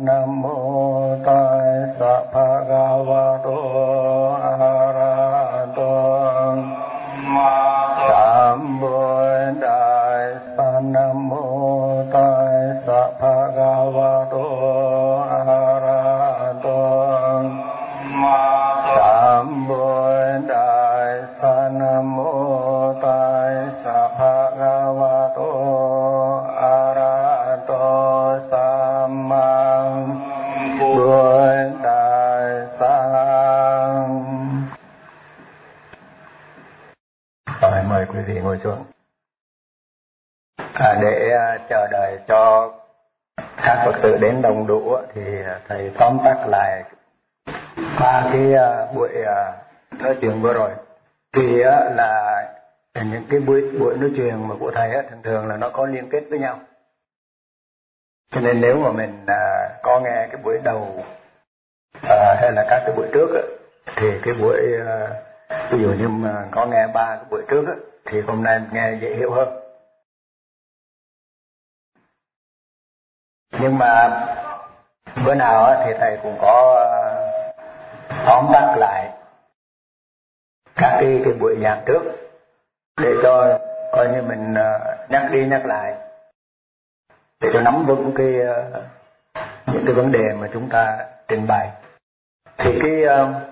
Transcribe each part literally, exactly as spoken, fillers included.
Nam mô Tassa Bhagavato Arahato Sambuddhassa. Nam mô Tassa Bhagavato Arahato Sambuddhassa. Nam mô Tassa Bhagavato Arahato Rồi, mời quý vị ngồi xuống. À, để uh, chờ đợi cho các Phật tử đến đông đủ thì thầy tóm tắt lại ba cái uh, buổi uh, nói chuyện vừa rồi. Thì uh, là những cái buổi buổi nói chuyện mà của thầy uh, thường thường là nó có liên kết với nhau. Cho nên nếu mà mình uh, có nghe cái buổi đầu uh, hay là các cái buổi trước uh, thì cái buổi uh, ví dụ như mà có nghe ba cái buổi trước á, thì hôm nay nghe dễ hiểu hơn. Nhưng mà bữa nào á, thì thầy cũng có tóm tắt lại các cái, cái buổi giảng trước để cho coi như mình nhắc đi nhắc lại để cho nắm vững cái những cái vấn đề mà chúng ta trình bày. Thì cái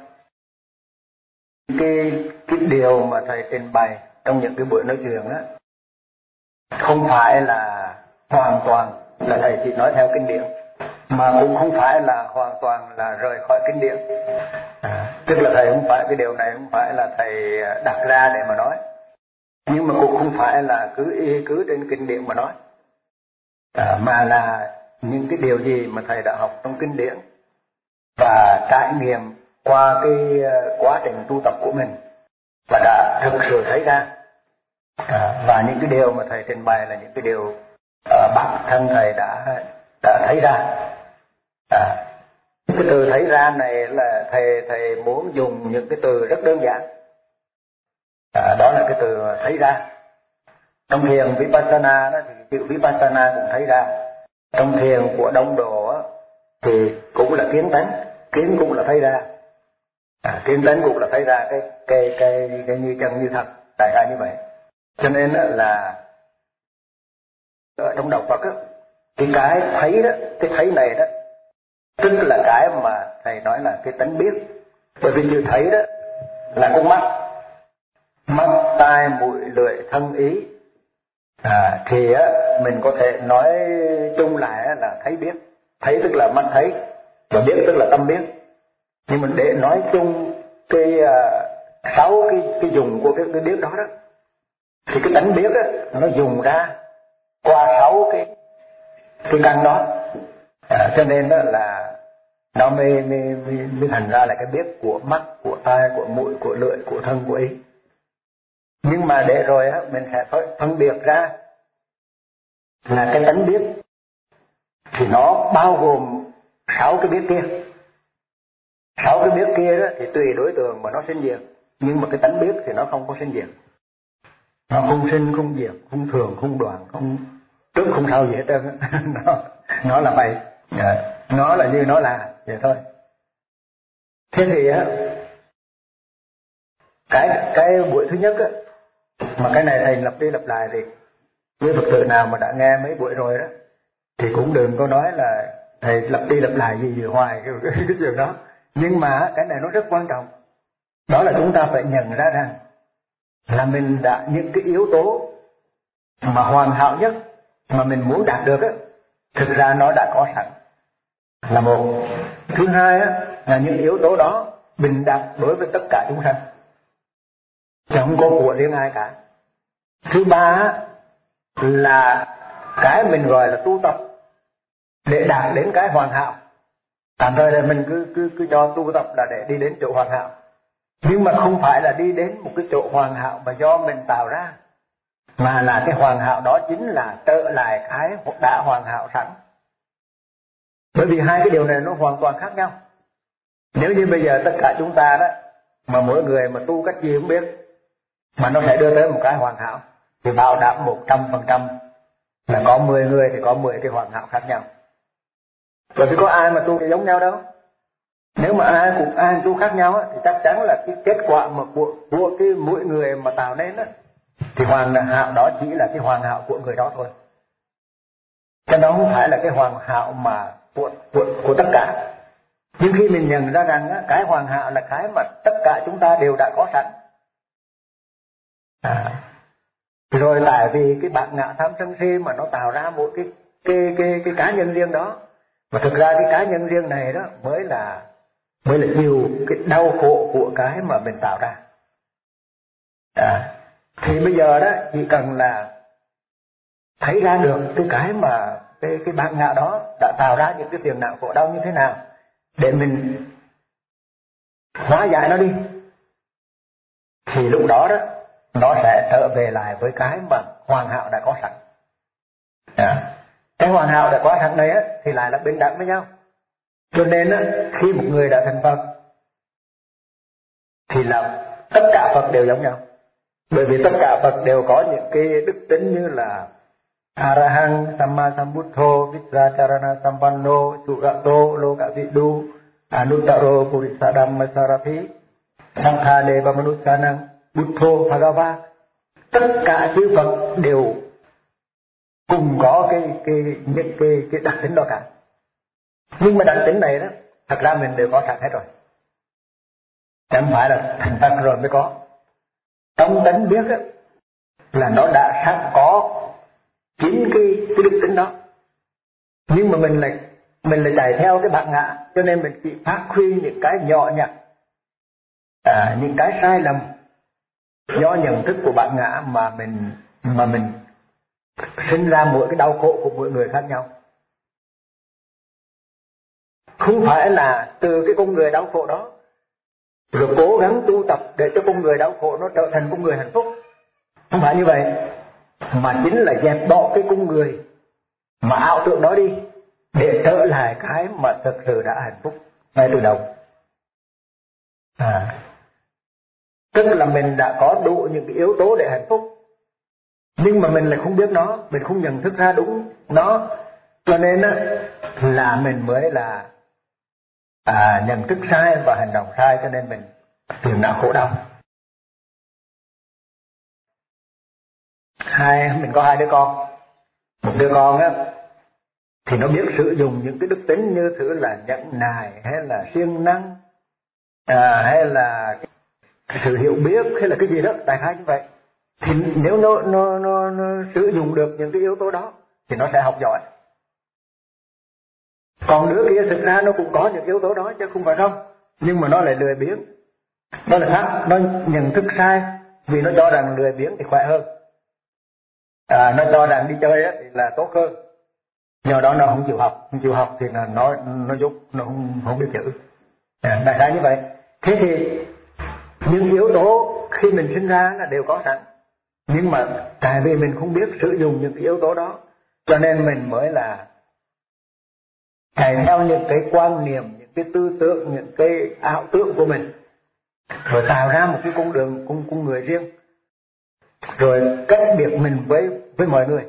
cái cái điều mà thầy trình bày trong những cái buổi nói chuyện đó không phải là hoàn toàn là thầy chỉ nói theo kinh điển, mà cũng không phải là hoàn toàn là rời khỏi kinh điển. À, tức là thầy không phải cái điều này không phải là thầy đặt ra để mà nói, nhưng mà cũng không phải là cứ y cứ trên kinh điển mà nói, à, mà là những cái điều gì mà thầy đã học trong kinh điển và trải nghiệm qua cái quá trình tu tập của mình và đã thực sự thấy ra, à, và những cái điều mà thầy trình bày là những cái điều uh, bản thân thầy đã đã thấy ra. À, cái từ thấy ra này là thầy thầy muốn dùng những cái từ rất đơn giản, à, đó là cái từ thấy ra. Trong thiền Vipassana đó thì chữ Vipassana cũng thấy ra. Trong thiền của Đông Độ đó, thì cũng là kiến tánh, kiến cũng là thấy ra. À, kiến tánh cũng là thấy ra cái cái cái cái như chân như thật, đại khái như vậy. Cho nên là ở trong đạo Phật á, cái cái thấy đó, cái thấy này đó, tức là cái mà thầy nói là cái tánh biết. Bởi vì chữ thấy đó là con mắt, mắt, tai, mũi, lưỡi, thân, ý. À, thì á, mình có thể nói chung lại là thấy biết. Thấy tức là mắt thấy, và biết tức là tâm biết. Nhưng mình để nói chung cái uh, sáu cái cái dùng của cái, cái biết đó đó, thì cái tánh biết á, nó dùng ra qua sáu cái cái căn đó, à, cho nên đó là nó mới, mới, mới, mới thành ra là cái biết của mắt, của tai, của mũi, của lưỡi, của thân, của ý. Nhưng mà để rồi á, mình sẽ phải phân biệt ra là cái tánh biết thì nó bao gồm sáu cái biết kia. Sáu cái biết kia đó thì tùy đối tượng mà nó sinh diệt, nhưng mà cái tánh biết thì nó không có sinh diệt, nó không sinh không diệt, không thường không đoạn, không trước không sau gì hết trơn. nó nó là vậy, nó là như nó là vậy thôi. Thế thì á, cái cái buổi thứ nhất á, mà cái này thầy lặp đi lặp lại thì với Phật tử nào mà đã nghe mấy buổi rồi đó thì cũng đừng có nói là thầy lặp đi lặp lại gì gì hoài cái, cái, cái chuyện đó. Nhưng mà cái này nó rất quan trọng. Đó là chúng ta phải nhận ra rằng là mình đã những cái yếu tố mà hoàn hảo nhất mà mình muốn đạt được á, thực ra nó đã có sẵn là một. Thứ hai á, là những yếu tố đó bình đẳng đối với tất cả chúng sanh, chẳng có của riêng ai cả. Thứ ba là cái mình gọi là tu tập để đạt đến cái hoàn hảo. Tạm thời là mình cứ cứ cứ cho tu tập là để đi đến chỗ hoàn hảo, nhưng mà không phải là đi đến một cái chỗ hoàn hảo mà do mình tạo ra, mà là cái hoàn hảo đó chính là trở lại cái đã hoàn hảo sẵn. Bởi vì hai cái điều này nó hoàn toàn khác nhau. Nếu như bây giờ tất cả chúng ta đó mà mỗi người mà tu cách gì không biết mà nó sẽ đưa tới một cái hoàn hảo, thì bảo đảm một trăm phần trăm là có mười người thì có mười cái hoàn hảo khác nhau. Bởi vì có ai mà tu giống nhau đâu. Nếu mà ai cũng ai tu khác nhau á, thì chắc chắn là cái kết quả mà của, của cái mỗi người mà tạo nên á, thì hoàn hảo đó chỉ là cái hoàn hảo của người đó thôi. Cho nó không phải là cái hoàn hảo mà của, của, của tất cả. Nhưng khi mình nhận ra rằng á, cái hoàn hảo là cái mà tất cả chúng ta đều đã có sẵn. À. Rồi tại vì cái bản ngã tham sân si mà nó tạo ra một cái cái cái cái cá nhân riêng đó, mà thực ra cái cá nhân riêng này đó mới là mới là chịu cái đau khổ của cái mà mình tạo ra. À. Thì bây giờ đó chỉ cần là thấy ra được cái cái mà cái cái bản ngã đó đã tạo ra những cái phiền não khổ đau như thế nào để mình hóa giải nó đi, thì lúc đó đó nó sẽ trở về lại với cái mà hoàn hảo đã có sẵn. À. Cái hoàn hảo đã có sẵn này á, thì lại là bình đẳng với nhau. Cho nên á, khi một người đã thành Phật thì là tất cả Phật đều giống nhau. Bởi vì tất cả Phật đều có những cái đức tính như là Arahang, Samma Sambuddho, Vijracharana Sampanno, Surato, Lokavidu, Anuttaro, Purisadhamma Sarathi, Sankhadeva Manusanang, Buddho, Bhagava. Tất cả chư Phật đều cùng có cái cái những cái cái đặc tính đó cả. Nhưng mà đặc tính này đó, thật ra mình đều có sẵn hết rồi. Chẳng phải là thành Phật rồi mới có. Trong tánh biết á, là nó đã sẵn có chính cái cái đức tính đó. Nhưng mà mình lại mình lại chạy theo cái bản ngã, cho nên mình chỉ phát huy những cái nhỏ nhặt, à, những cái sai lầm do nhận thức của bản ngã mà mình mà mình sinh ra mỗi cái đau khổ của mỗi người khác nhau. Không phải là từ cái con người đau khổ đó rồi cố gắng tu tập để cho con người đau khổ nó trở thành con người hạnh phúc. Không phải như vậy, mà chính là dẹp bỏ cái con người mà ảo tưởng đó đi để trở lại cái mà thực sự đã hạnh phúc ngay từ đầu. À, tức là mình đã có đủ những cái yếu tố để hạnh phúc, nhưng mà mình lại không biết nó, mình không nhận thức ra đúng nó, cho nên á, là mình mới là à, nhận thức sai và hành động sai, cho nên mình phiền não khổ đau. Hai, mình có hai đứa con. Một đứa con á thì nó biết sử dụng những cái đức tính như thứ là nhẫn nại hay là siêng năng, à, hay là sự hiểu biết hay là cái gì đó, đại khái như vậy. Thì nếu nó, nó, nó, nó sử dụng được những cái yếu tố đó thì nó sẽ học giỏi. Còn đứa kia thực ra nó cũng có những yếu tố đó chứ không phải không, nhưng mà nó lại lười biếng. Nó là khác, nó nhận thức sai vì nó cho rằng lười biếng thì khỏe hơn, à, nó cho rằng đi chơi á thì là tốt hơn. Nhờ đó nó không chịu học, không chịu học thì là nó nó giúp, nó không không biết chữ. À, đại khái như vậy. Thế thì những yếu tố khi mình sinh ra là đều có sẵn, nhưng mà tại vì mình không biết sử dụng những cái yếu tố đó, cho nên mình mới là chạy theo những cái quan niệm, những cái tư tưởng, những cái ảo tưởng của mình, rồi tạo ra một cái con đường, con, con người riêng, rồi cách biệt mình với với mọi người.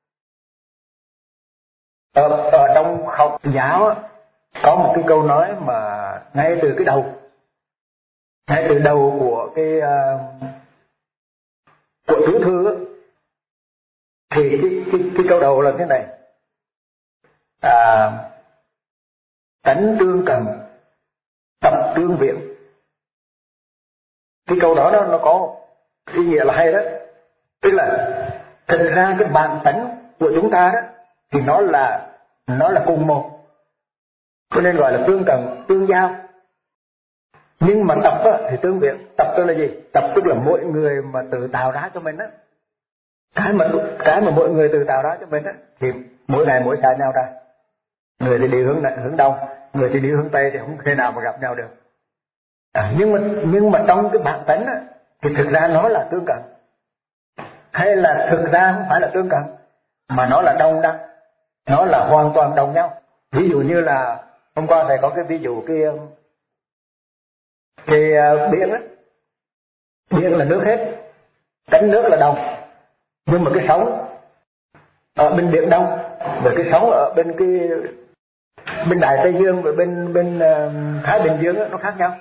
Ở, ở trong học giáo á, có một cái câu nói mà ngay từ cái đầu, ngay từ đầu của cái uh, của tứ thư á, thì cái, cái cái câu đầu là thế này: à, tánh tương cần, tập tương viện. Cái câu đó nó, nó có ý nghĩa là hay đó. Tức là thực ra cái bản tánh của chúng ta đó thì nó là nó là cùng một, cho nên gọi là tương cần, tương giao. Nhưng mà tập á, thì tương viện. Tập tức là gì? Tập tức là mỗi người mà tự tạo ra cho mình á, cái mà cái mà mỗi người tự tạo ra cho mình á, thì mỗi ngày mỗi sai nhau ra. Người thì đi hướng hướng đông, người thì đi hướng tây, thì không thể nào mà gặp nhau được. À, nhưng mà nhưng mà trong cái bản tánh á, thì thực ra nó là tương cận, hay là thực ra không phải là tương cận, mà nó là đồng đẳng, nó là hoàn toàn đồng nhau. Ví dụ như là hôm qua thầy có cái ví dụ cái cái uh, biển á, biển là nước hết, tánh nước là đồng, nhưng mà cái sóng ở bên biển đông và cái sóng ở bên cái bên Đại Tây Dương và bên bên uh, Thái Bình Dương đó, nó khác nhau,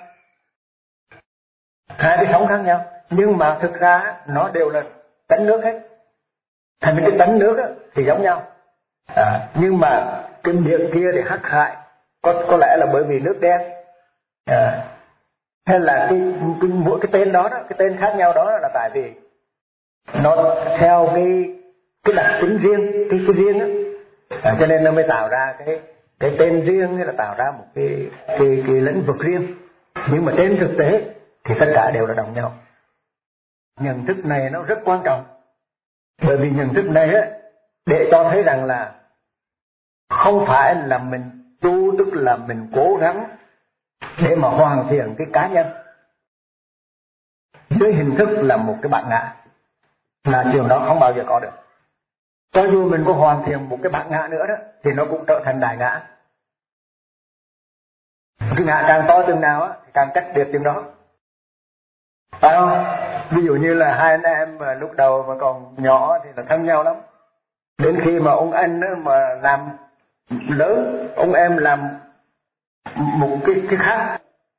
hai cái sóng khác nhau, nhưng mà thực ra nó đều là tánh nước hết. Thành cái tánh nước đó, thì giống nhau, à, nhưng mà cái miệng kia thì hắc hại, có có lẽ là bởi vì nước đen, à, hay là cái, cái mỗi cái tên đó, đó cái tên khác nhau đó là tại vì nó theo cái cái đặc tính riêng, cái cái riêng đó, à, cho nên nó mới tạo ra cái cái tên riêng, hay là tạo ra một cái cái cái lĩnh vực riêng. Nhưng mà trên thực tế thì tất cả đều là đồng nhau. Nhận thức này nó rất quan trọng, bởi vì nhận thức này á, để cho thấy rằng là không phải là mình tu, tức là mình cố gắng để mà hoàn thiện cái cá nhân dưới hình thức là một cái bản ngã, là chuyện đó không bao giờ có được. Cho dù mình có hoàn thiện một cái bản ngã nữa đó, thì nó cũng trở thành đại ngã. Cái ngã càng to chừng nào á, thì càng cách biệt chừng đó, phải không? Ví dụ như là hai anh em mà lúc đầu mà còn nhỏ thì là thân nhau lắm, đến khi mà ông anh mà làm lớn, ông em làm một cái cái khác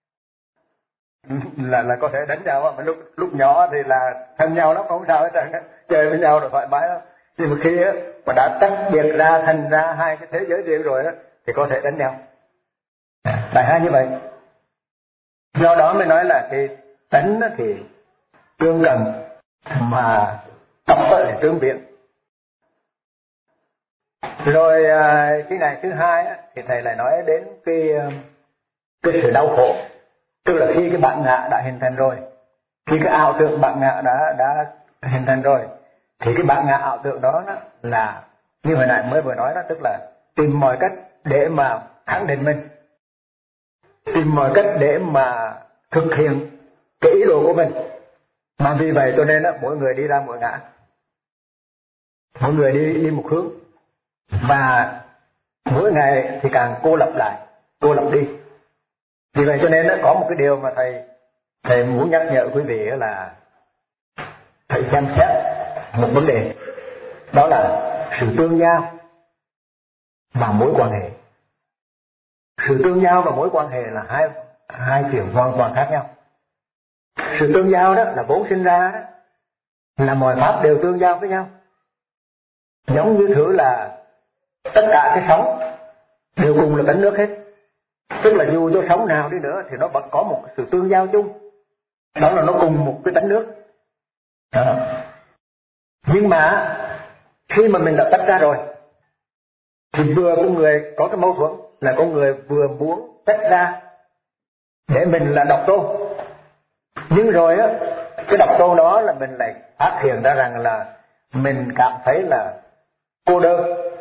là là có thể đánh nhau. Mà lúc lúc nhỏ thì là thân nhau lắm, không sao hết trơn, chơi với nhau rồi thoải mái lắm. Nhưng mà khi á mà đã tách biệt ra thành ra hai cái thế giới riêng rồi á, thì có thể đánh nhau. Đại hai như vậy. Do đó mới nói là cái tánh thì tương cần, mà tóc thì tương biến. Rồi cái ngày thứ hai á, thì thầy lại nói đến cái cái sự đau khổ, tức là khi cái bản ngã đã hình thành rồi, khi cái ảo tưởng bản ngã đã đã hình thành rồi, thì cái bản ngã ảo tưởng đó, đó là như hồi nãy mới vừa nói đó, tức là tìm mọi cách để mà khẳng định mình, tìm mọi cách để mà thực hiện cái ý đồ của mình. Mà vì vậy cho nên đó, mỗi người đi ra mỗi ngã, mỗi người đi đi một hướng, và mỗi ngày thì càng cô lập lại, cô lập đi. Vì vậy cho nên đó, có một cái điều mà thầy thầy muốn nhắc nhở quý vị là thầy xem xét một vấn đề, đó là sự tương giao và mối quan hệ. Sự tương giao và mối quan hệ là hai hai chuyện hoàn toàn khác nhau. Sự tương giao đó là vốn sinh ra đó, là mọi pháp đều tương giao với nhau. Giống như thử là tất cả cái sóng đều cùng là tánh nước hết, tức là dù cho sóng nào đi nữa thì nó vẫn có một sự tương giao chung, đó là nó cùng một cái tánh nước. Đó. Nhưng mà khi mà mình đã tách ra rồi, thì vừa con người có cái mâu thuẫn là con người vừa muốn tách ra để mình là độc tôn, nhưng rồi á, cái độc tôn đó là mình lại phát hiện ra rằng là mình cảm thấy là cô đơn,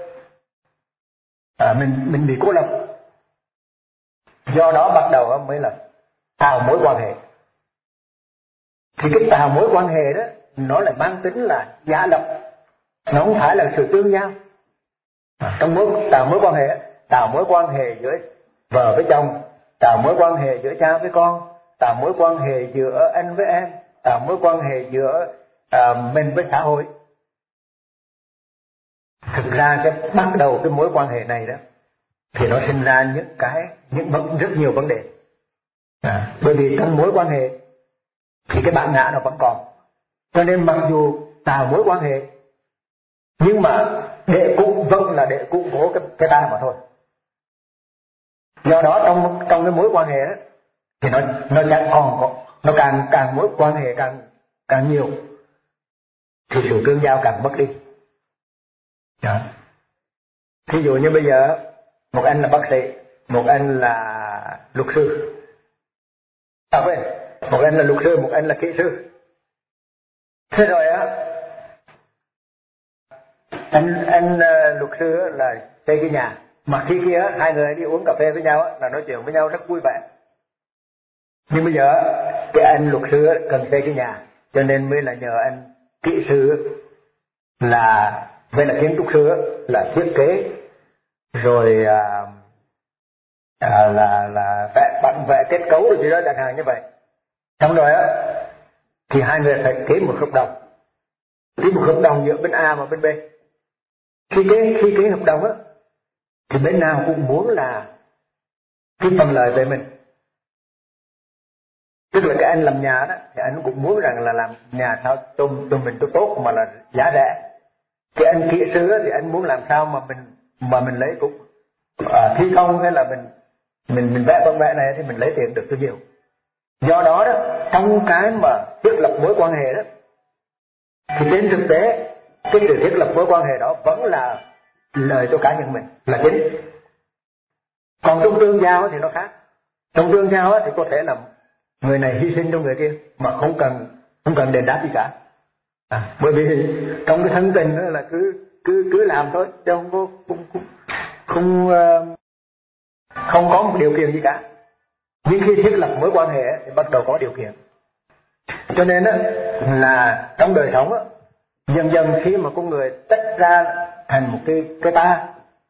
à, mình mình bị cô lập. Do đó bắt đầu mới là tạo mối quan hệ. Thì cái tạo mối quan hệ đó nó lại mang tính là giả lập, nó không phải là sự tương giao. À, trong mối tạo mối quan hệ, tạo mối quan hệ giữa vợ với chồng, tạo mối quan hệ giữa cha với con, tạo mối quan hệ giữa anh với em, tạo mối quan hệ giữa à, mình với xã hội. Thực ra cái bắt đầu cái mối quan hệ này đó thì nó sinh ra những cái những vấn rất nhiều vấn đề. À, bởi vì trong mối quan hệ thì cái bản ngã nó vẫn còn, cho nên mặc dù tạo mối quan hệ nhưng mà để cũng vẫn là để củng cố cái cái ta mà thôi. Do đó trong trong cái mối quan hệ đó, thì nó nó càng còn có, nó càng càng mối quan hệ càng càng nhiều thì sự tương giao càng mất đi. Đó. Thí dụ như bây giờ một anh là bác sĩ, một anh là luật sư, à quên, một anh là luật sư, một anh là kỹ sư. Thế rồi á, anh anh uh, luật sư là xây cái nhà, mà khi kia hai người đi uống cà phê với nhau là nói chuyện với nhau rất vui vẻ. Nhưng bây giờ cái anh luật sư cần xây cái nhà, cho nên mới là nhờ anh kỹ sư là với là kiến trúc sư là thiết kế, rồi à, à, là là vẽ bản vẽ kết cấu rồi gì đó chẳng hạn như vậy. Xong rồi á thì hai người phải ký một hợp đồng, ký một hợp đồng giữa bên A và bên B. Khi ký khi ký hợp đồng á thì bên nào cũng muốn là cái phần lợi về mình. Tức là cái anh làm nhà đó thì anh cũng muốn rằng là làm nhà sao cho cho mình tốt tốt mà là giá rẻ. Cái anh kỹ sư thì anh muốn làm sao mà mình mà mình lấy cũng à, thi công hay là mình mình mình vẽ con vẽ này thì mình lấy tiền được bao nhiêu. Do đó đó, trong cái mà thiết lập mối quan hệ đó thì trên thực tế cái sự thiết lập mối quan hệ đó vẫn là lời cho cá nhân mình là chính. Còn trong tương giao thì nó khác. Trong tương giao thì có thể là người này hy sinh cho người kia mà không cần không cần đền đáp gì cả. À, bởi vì trong cái thân tình đó là cứ cứ cứ làm thôi, chứ không có không không không, uh, không có một điều kiện gì cả. Nhưng khi thiết lập mối quan hệ thì bắt đầu có điều kiện. Cho nên đó, là trong đời sống đó, dần dần khi mà con người tách ra thành một cái cái ta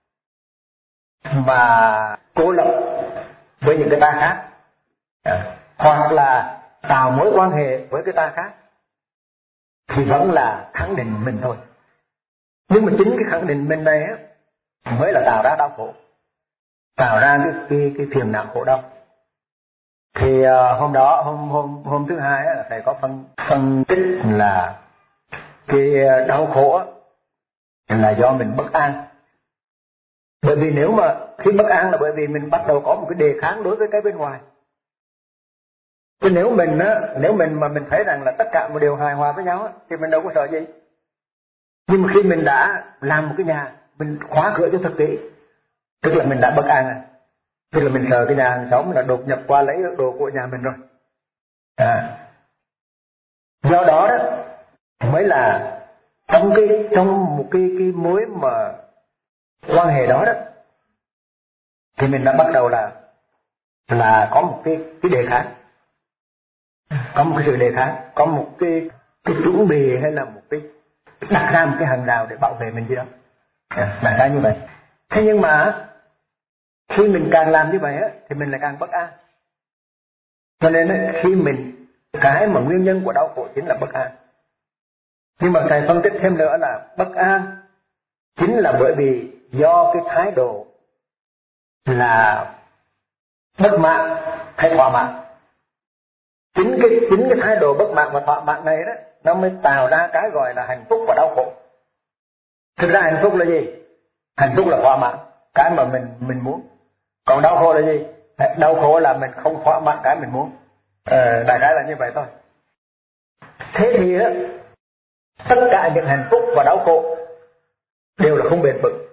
mà cô lập với những cái ta khác, à, hoặc là tạo mối quan hệ với cái ta khác, thì vẫn là khẳng định mình thôi. Nhưng mà chính cái khẳng định mình này á mới là tạo ra đau khổ, tạo ra cái cái, cái phiền não khổ đau. Thì uh, hôm đó hôm hôm hôm thứ hai á, thầy có phân phân tích là cái đau khổ á, là do mình bất an. Bởi vì nếu mà khi bất an là bởi vì mình bắt đầu có một cái đề kháng đối với cái bên ngoài. Chứ nếu mình á, nếu mình mà mình thấy rằng là tất cả một điều hài hòa với nhau á, thì mình đâu có sợ gì. Nhưng mà khi mình đã làm một cái nhà, mình khóa cửa cho thật kỹ, tức là mình đã bất an à. Tức là mình sợ cái nhà hàng xóm là đột nhập qua lấy đồ của nhà mình rồi. À. Do đó đó mới là trong cái trong một cái cái mối mà quan hệ đó đó thì mình đã bắt đầu là là có một cái cái đề kháng, có một cái sự đề kháng, có một cái cái chuẩn bị hay là một cái đặt ra một cái hàng rào để bảo vệ mình gì đó. À, đại khái như vậy. Thế nhưng mà khi mình càng làm như vậy á thì mình lại càng bất an. Cho nên á, khi mình cái mà nguyên nhân của đau khổ chính là bất an. Nhưng mà thầy phân tích thêm nữa là bất an chính là bởi vì do cái thái độ là bất mãn hay thỏa mãn. Chính cái chính cái thái độ bất mãn và thỏa mãn này đó nó mới tạo ra cái gọi là hạnh phúc và đau khổ. Thực ra hạnh phúc là gì? Hạnh phúc là thỏa mãn cái mà mình mình muốn. Còn đau khổ là gì? Đau khổ là mình không thỏa mãn cái mình muốn. Ờ, đại khái là như vậy thôi. Thế thì á, tất cả những hạnh phúc và đau khổ đều là không bền vững.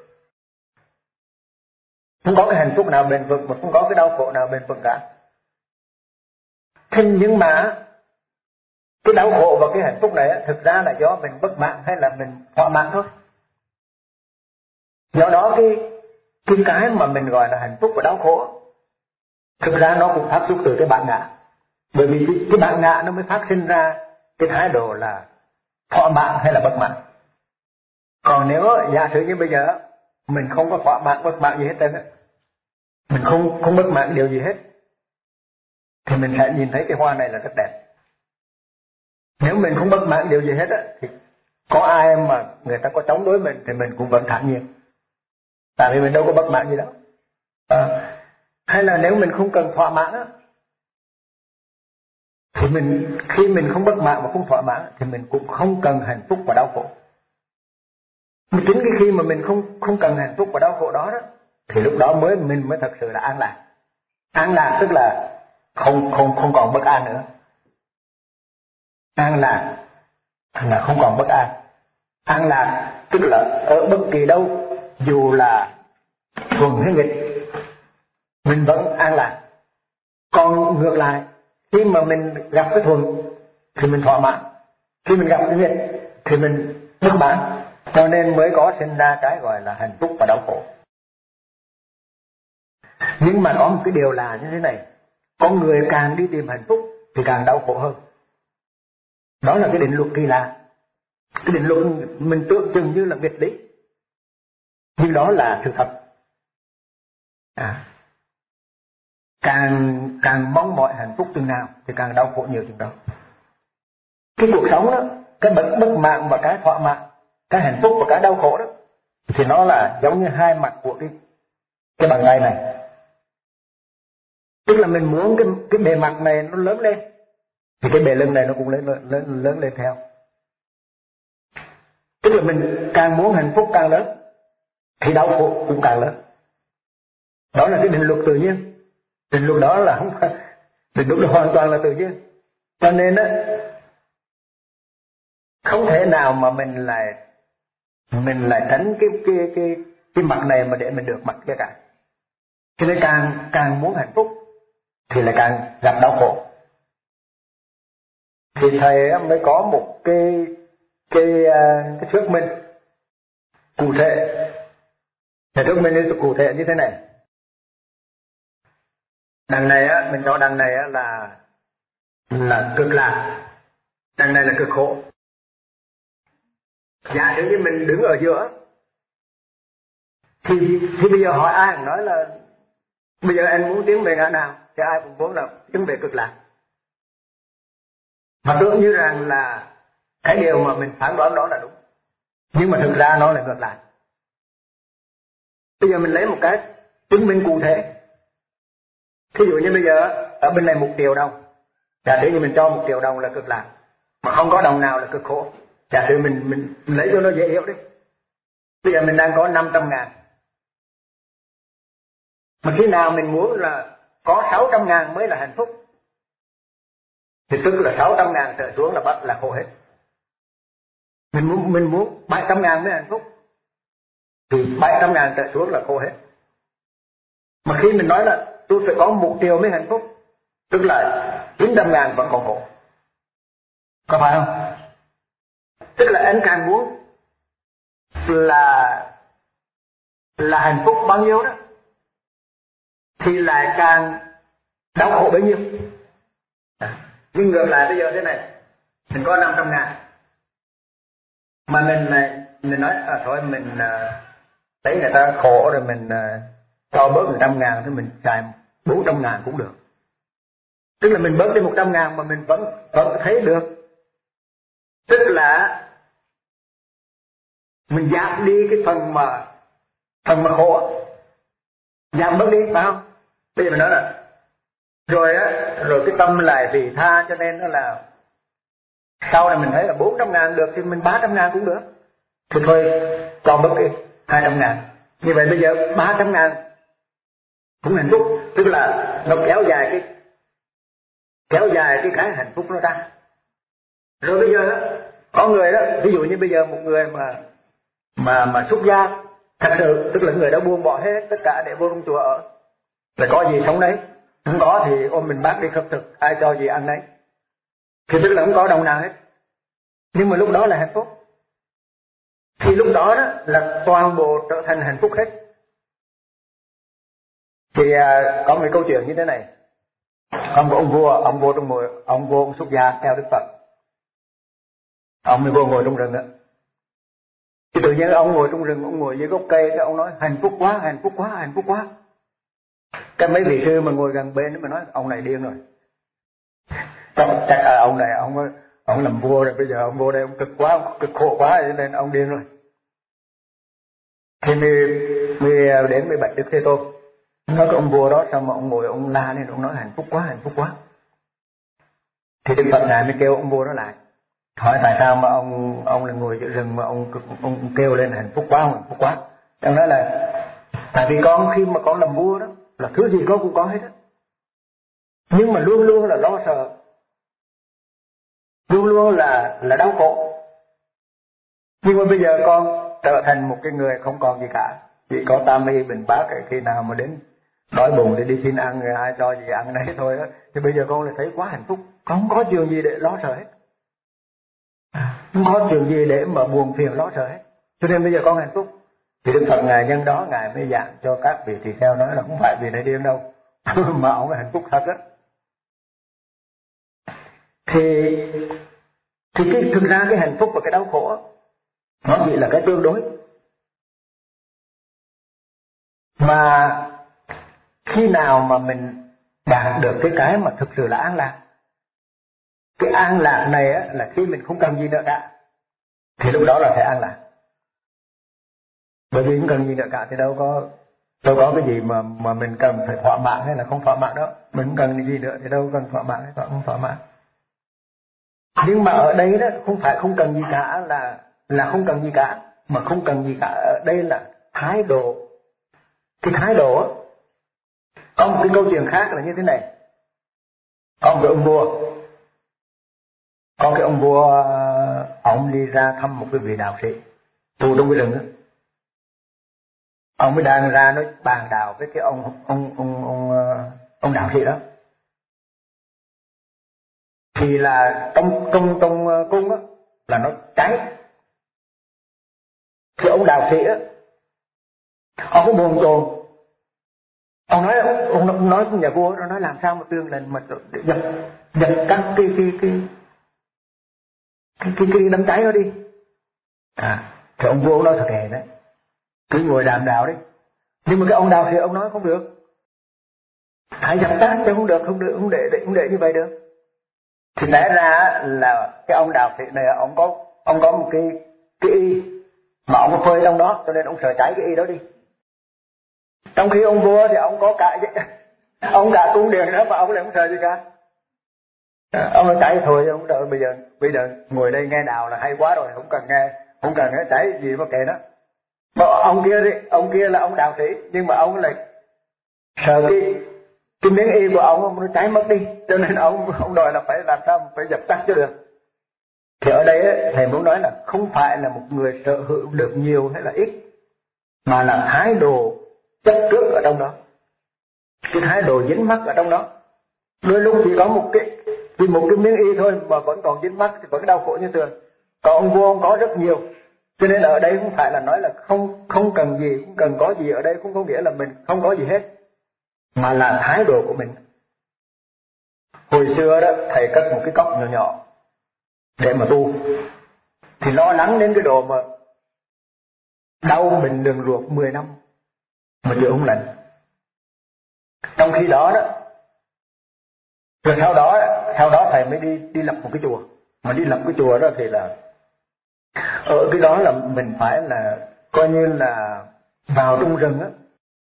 Không có cái hạnh phúc nào bền vững mà không có cái đau khổ nào bền vững cả. Thế nhưng mà cái đau khổ và cái hạnh phúc này á, thực ra là do mình bất mãn hay là mình thỏa mãn thôi. Do đó cái cái cái mà mình gọi là hạnh phúc và đau khổ thực ra nó cũng phát xuất từ cái bản ngã. Bởi vì cái, cái bản ngã nó mới phát sinh ra cái thái độ là thỏa mãn hay là bất mãn. Còn nếu giả sử như bây giờ mình không có thỏa mãn bất mãn gì hết trơn á, mình không không bất mãn điều gì hết, thì mình sẽ nhìn thấy cái hoa này là rất đẹp. Nếu mình không bất mãn điều gì hết á, thì có ai mà người ta có chống đối mình thì mình cũng vẫn thản nhiên. Tại vì mình đâu có bất mãn gì đâu. À, hay là nếu mình không cần thỏa mãn á, thì mình khi mình không bất mãn và không thỏa mãn thì mình cũng không cần hạnh phúc và đau khổ. Mà chính cái khi mà mình không không cần hạnh phúc và đau khổ đó, đó thì lúc đó mới mình mới thật sự là an lạc. An lạc tức là không không không còn bất an nữa. An lạc là không còn bất an. An lạc tức là ở bất kỳ đâu, dù là thuận hay nghịch, mình vẫn an lạc. Còn ngược lại, khi mà mình gặp cái thuận thì mình thỏa mãn, khi mình gặp cái nghịch thì mình bất mãn. Cho nên mới có sinh ra cái gọi là hạnh phúc và đau khổ. Nhưng mà có một cái điều là như thế này, con người càng đi tìm hạnh phúc thì càng đau khổ hơn. Đó là cái định luật kỳ lạ. Cái định luật mình tưởng chừng như là nghịch lý, nhưng đó là sự thật. À, càng càng mong mọi hạnh phúc chừng nào thì càng đau khổ nhiều chừng đó. Cái cuộc sống đó, cái bất bất mãn và cái thỏa mãn, cái hạnh phúc và cái đau khổ đó, thì nó là giống như hai mặt của cái cái bàn tay này. Tức là mình muốn cái cái bề mặt này nó lớn lên, thì cái bề lưng này nó cũng lớn lớn lớn lên theo. Tức là mình càng muốn hạnh phúc càng lớn, thì đau khổ cũng càng lớn. Đó là cái định luật tự nhiên. Định luật đó là không phải, định luật đó hoàn toàn là tự nhiên. Cho nên á, không thể nào mà mình lại mình lại tránh cái cái cái cái mặt này mà để mình được mặt kia cả. Cho nên càng càng muốn hạnh phúc thì lại càng gặp đau khổ. Thì thầy mới có một cái cái cái thuyết minh cụ thể. Thầy thuyết minh cụ thể như thế này. Đằng này á, mình cho đằng này á là là cực lạc, đằng này là cực khổ. Giả sử như mình đứng ở giữa, thì thì bây giờ hỏi ai cũng nói là bây giờ anh muốn tiến về ngã nào, thì ai cũng muốn là tiến về cực lạc. Mà tưởng như rằng là cái điều mà mình phán đoán đó là đúng, nhưng mà thực ra nó là ngược lại. Bây giờ mình lấy một cái chứng minh cụ thể. Thí dụ như bây giờ ở bên này một triệu đồng, giả sử như mình cho một triệu đồng là cực lạc, mà không có đồng nào là cực khổ. Giả sử mình mình lấy cho nó dễ hiểu đi. Bây giờ mình đang có năm trăm ngàn, mà khi nào mình muốn là có sáu trăm ngàn mới là hạnh phúc, thì tức là sáu trăm ngàn trở xuống là bắt là khổ hết. Mình muốn mình muốn bảy trăm ngàn mới hạnh phúc, thì bảy trăm ngàn trở xuống là khổ hết. Mà khi mình nói là tôi phải có một triệu mới hạnh phúc, tức là chín trăm ngàn vẫn còn khổ. Có phải không? Tức là anh càng muốn là là hạnh phúc bao nhiêu đó, thì lại càng đau khổ bấy nhiêu. Nhưng ngược lại bây giờ thế này, mình có năm trăm ngàn, mà mình này mình nói à, thôi mình uh, thấy người ta khổ rồi mình uh, cho bớt một trăm ngàn thì mình xài bốn trăm ngàn cũng được. Tức là mình bớt đi một trăm ngàn mà mình vẫn vẫn thấy được. Tức là mình giảm đi cái phần mà phần mà khổ, giảm bớt đi, phải không? Bây giờ mình nói là rồi á, rồi cái tâm lại vị tha, cho nên nó là sau này mình thấy là bốn trăm ngàn được thì mình ba trăm ngàn cũng được. Thì thôi cho bớt đi hai trăm ngàn. Như vậy bây giờ ba trăm ngàn cũng hạnh phúc. Tức là nó kéo dài cái kéo dài cái cái hạnh phúc nó ra. Rồi bây giờ có người đó, ví dụ như bây giờ một người mà mà mà xuất gia thật sự, tức là người đã buông bỏ hết tất cả để vô trong chùa ở, là có gì sống đấy, không có thì ôm mình bác đi khất thực, ai cho gì ăn đấy, thì tức là không có đồng nào hết. Nhưng mà lúc đó là hạnh phúc. Thì lúc đó, đó là toàn bộ trở thành hạnh phúc hết. Thì à, có một câu chuyện như thế này. Có một ông vua, ông vua trong ngồi, ông vua ông xuất gia theo Đức Phật. Ông mới vô ngồi trong rừng đó. Thì tự nhiên ông ngồi trong rừng, ông ngồi dưới gốc cây, cái ông nói hạnh phúc quá, hạnh phúc quá, hạnh phúc quá. Cái mấy vị sư mà ngồi gần bên mà nói ông này điên rồi. Chắc à, ông này ông ông làm vua rồi, bây giờ ông vô đây ông cực quá, ông cực khổ quá cho nên ông điên rồi. Thì mới, mới đến mười bảy Đức Thế Tôn. Nói cái ông vua đó sao mà ông ngồi ông la lên, ông nói hạnh phúc quá, hạnh phúc quá. Thì Đức Phật ngài mới kêu ông vua đó lại, hỏi tại sao mà ông ông là ngồi giữa rừng mà ông ông kêu lên hạnh phúc quá, hạnh phúc quá. Ông nói là tại vì con khi mà con làm vua đó là thứ gì con cũng có hết á, nhưng mà luôn luôn là lo sợ, luôn luôn là là đau khổ. Nhưng mà bây giờ con trở thành một cái người không còn gì cả, chỉ có tam y bình bát, khi nào mà đến đói bụng để đi xin ăn, người ai cho gì ăn đấy thôi đó. Thì bây giờ con lại thấy quá hạnh phúc, con không có chuyện gì để lo sợ hết, không có chuyện gì để mà buồn phiền lo sợ hết, cho nên bây giờ con hạnh phúc. Thì Đức Phật ngài nhân đó ngài mới giảng cho các vị tỳ kheo nói là không phải vì này điên đâu mà ông hạnh phúc thật á. Thì thì cái thực ra cái hạnh phúc và cái đau khổ nó chỉ là cái tương đối. Mà khi nào mà mình đạt được cái cái mà thực sự là an lạc, cái an lạc này á, là khi mình không cần gì nữa cả, thì lúc đó là phải an lạc. Bởi vì không cần gì nữa cả thì đâu có đâu có cái gì mà mà mình cần phải thỏa mãn hay là không thỏa mãn đó. Mình không cần cái gì nữa thì đâu cần thỏa mãn hay không thỏa mãn. Nhưng mà ở đây đó không phải không cần gì cả là là không cần gì cả, mà không cần gì cả ở đây là thái độ. Cái thái độ đó, có một cái câu chuyện khác là như thế này. Có một cái ông vua, có cái ông vua, ông đi ra thăm một cái vị đạo sĩ tu trong cái rừng đó. Ông mới đang ra nói bàn đạo với cái ông ông ông ông ông đạo sĩ đó. Thì là trong trong trong cung á là nó cháy. Thì ông đạo sĩ á, ông có buồn chồn. Ông nói ông nói với nhà vua, nó nói làm sao mà tương lên mà dập dập cắt cái cái cái cái cái, cái đám cháy nó đi. À, thì ông vua nói thật hề đấy, cứ ngồi đàm đạo đấy. Nhưng mà cái ông đạo sĩ ông nói không được, hãy dập tắt chứ không được, không được, không để không để như vậy được. Thì lẽ ra là cái ông đạo sĩ này ông có ông có một cái cái y mà ông có phơi trong đó, cho nên ông sợ cháy cái y đó đi. Trong khi ông vua thì ông có cả ông cả cung điện nữa mà ông lại không sợ gì cả. Ông nói cháy thôi, ông đợi bây giờ bây giờ ngồi đây nghe đạo là hay quá rồi, không cần nghe, không cần nghe cháy gì mà kệ nó. Mà ông kia đi, ông kia là ông đạo sĩ, nhưng mà ông lại sợ cái cái miếng y của ông nó cháy mất đi, cho nên ông ông đòi là phải làm sao phải dập tắt cho được. Thì ở đây ấy, thầy muốn nói là không phải là một người sở hữu được nhiều hay là ít, mà là thái độ chấp trước ở trong đó, cái thái độ dính mắc ở trong đó. Đôi lúc chỉ có một cái chỉ một cái miếng y thôi mà vẫn còn dính mắc thì vẫn đau khổ như thường. Còn ông vua ông có rất nhiều, cho nên ở đây không phải là nói là không không cần gì, không cần có gì. Ở đây cũng có nghĩa là mình không có gì hết, mà là thái độ của mình. Hồi xưa đó thầy cất một cái cốc nhỏ nhỏ để mà tu, thì lo lắng đến cái độ mà đau bệnh đường ruột mười năm mà chữa không lành. Trong khi đó đó, rồi sau đó sau đó thầy mới đi đi lập một cái chùa. Mà đi lập cái chùa đó thì là ở cái đó là mình phải là coi như là vào trong rừng á,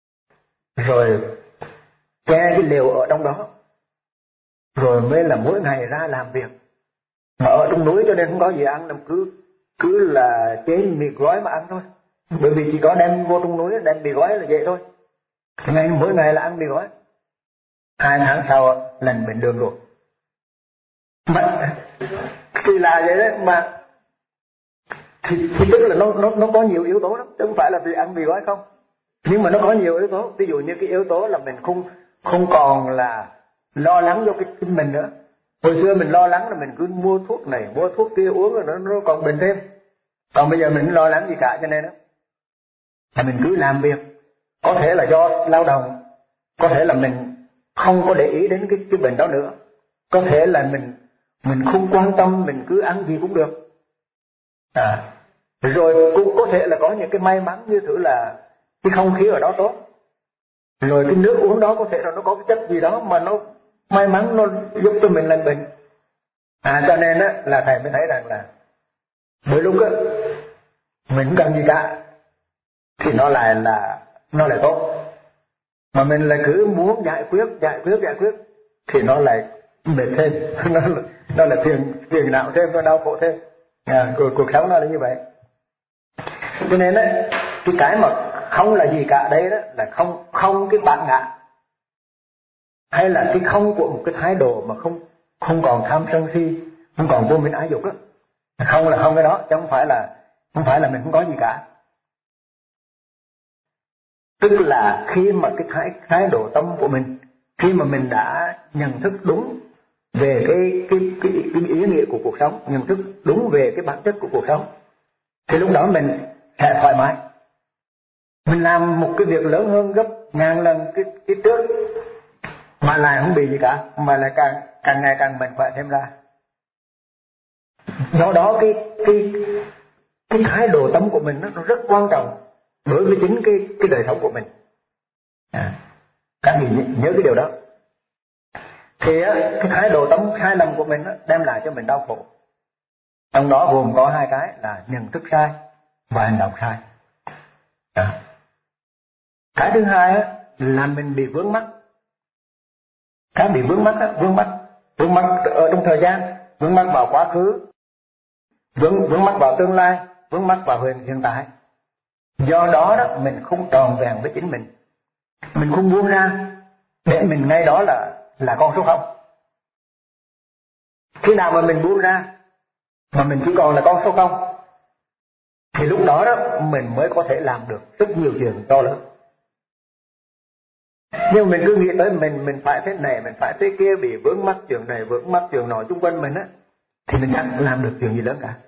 rồi che cái lều ở trong đó, rồi mới là mỗi ngày ra làm việc. Mà ở trong núi cho nên không có gì ăn, làm cứ cứ là chế mì gói mà ăn thôi. Bởi vì chỉ có đem vô trong núi đem mì gói là vậy thôi. Ngày mỗi ngày là ăn mì gói. Hai tháng sau lần bệnh đường rồi. Mà kỳ lạ vậy đấy mà thì, thì tức là nó nó nó có nhiều yếu tố lắm, chứ không phải là vì ăn mì gói không. Nhưng mà nó có nhiều yếu tố. Ví dụ như cái yếu tố là mình không không còn là lo lắng cho cái mình nữa. Hồi xưa mình lo lắng là mình cứ mua thuốc này mua thuốc kia uống rồi nó, nó còn bệnh thêm. Còn bây giờ mình không lo lắng gì cả, cho nên đó là mình cứ làm việc. Có thể là do lao động, có thể là mình không có để ý đến cái cái bệnh đó nữa, có thể là mình mình không quan tâm, mình cứ ăn gì cũng được. À, rồi cũng có thể là có những cái may mắn như thử là cái không khí ở đó tốt, rồi cái nước uống đó có thể là nó có cái chất gì đó mà nó may mắn nó giúp cho mình lành bệnh. À, cho nên á là thầy mới thấy rằng là mỗi lúc á mình không cần gì cả thì nó lại là nó lại tốt, mà mình lại cứ muốn giải quyết giải quyết giải quyết thì nó lại mệt thêm, nó là, nó là phiền phiền não thêm, nó đau khổ thêm. À, cuộc, cuộc sống nó là như vậy. Cho nên á cái cái mà không là gì cả đây đó là không không cái bản ngã, hay là cái không của một cái thái độ mà không không còn tham sân si, không còn vô minh ái dục đó. Không là không cái đó, chứ không phải là không phải là mình không có gì cả. Tức là khi mà cái thái thái độ tâm của mình, khi mà mình đã nhận thức đúng về cái cái cái, cái ý nghĩa của cuộc sống, nhận thức đúng về cái bản chất của cuộc sống, thì lúc đó mình sẽ thoải mái. Mình làm một cái việc lớn hơn gấp ngàn lần cái cái trước mà lại không bị gì cả, mà lại càng càng ngày càng mạnh khỏe thêm ra. Do đó cái cái cái thái độ tâm của mình nó, nó rất quan trọng đối với chính cái cái đời sống của mình. À, các vị nhớ cái điều đó. Thì á, cái thái độ tâm sai lầm của mình á, đem lại cho mình đau khổ. Trong đó gồm có hai cái là nhận thức sai và hành động sai. À. Cái thứ hai á, là mình bị vướng mắc. Cái bị vướng mắc á, vướng mắc, vướng mắc ở trong thời gian, vướng mắc vào quá khứ, vướng vướng mắc vào tương lai, vướng mắc vào hiện hiện tại. Do đó đó mình không tròn vẹn với chính mình, mình không buông ra để mình ngay đó là là con số không. Khi nào mà mình buông ra mà mình chỉ còn là con số không, thì lúc đó đó mình mới có thể làm được rất nhiều chuyện to lớn. Nhưng mình cứ nghĩ tới mình mình phải thế này, mình phải thế kia, bị vướng mắc chuyện này, vướng mắc chuyện nọ xung quanh mình á, thì mình chẳng làm được chuyện gì lớn cả.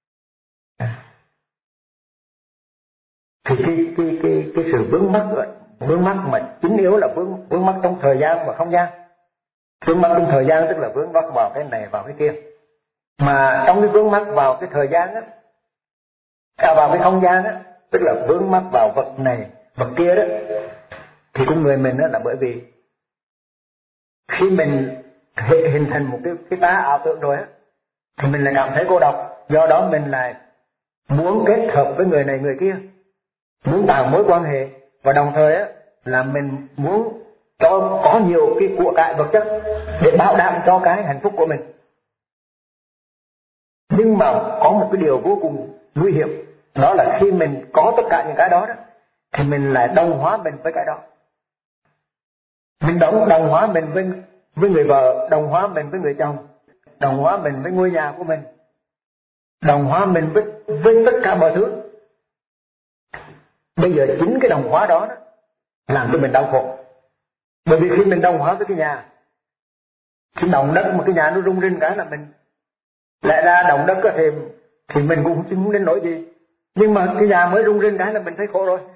Thì cái cái cái cái sự vướng mắc vướng mắc mà chính yếu là vướng vướng mắc trong thời gian và không gian. Vướng mắc trong thời gian tức là vướng mắc vào cái này vào cái kia. Mà trong cái vướng mắc vào cái thời gian á, à, vào cái không gian á, tức là vướng mắc vào vật này vật kia đó, thì con người mình á là bởi vì khi mình hình thành một cái cái tá ảo tưởng rồi á, thì mình lại cảm thấy cô độc. Do đó mình lại muốn kết hợp với người này người kia, muốn tạo mối quan hệ, và đồng thời á là mình muốn cho có nhiều cái của cải vật chất để bảo đảm cho cái hạnh phúc của mình. Nhưng mà có một cái điều vô cùng nguy hiểm, đó là khi mình có tất cả những cái đó đó, thì mình lại đồng hóa mình với cái đó. Mình đồng đồng hóa mình với với người vợ, đồng hóa mình với người chồng, đồng hóa mình với ngôi nhà của mình, đồng hóa mình với với tất cả mọi thứ. Bây giờ chính cái đồng hóa đó, đó làm cho mình đau khổ. Bởi vì khi mình đồng hóa với cái nhà, khi động đất mà cái nhà nó rung rinh cái là mình lại ra động đất có thì thì mình cũng không đến nỗi gì. Nhưng mà cái nhà mới rung rinh cái là mình thấy khổ rồi.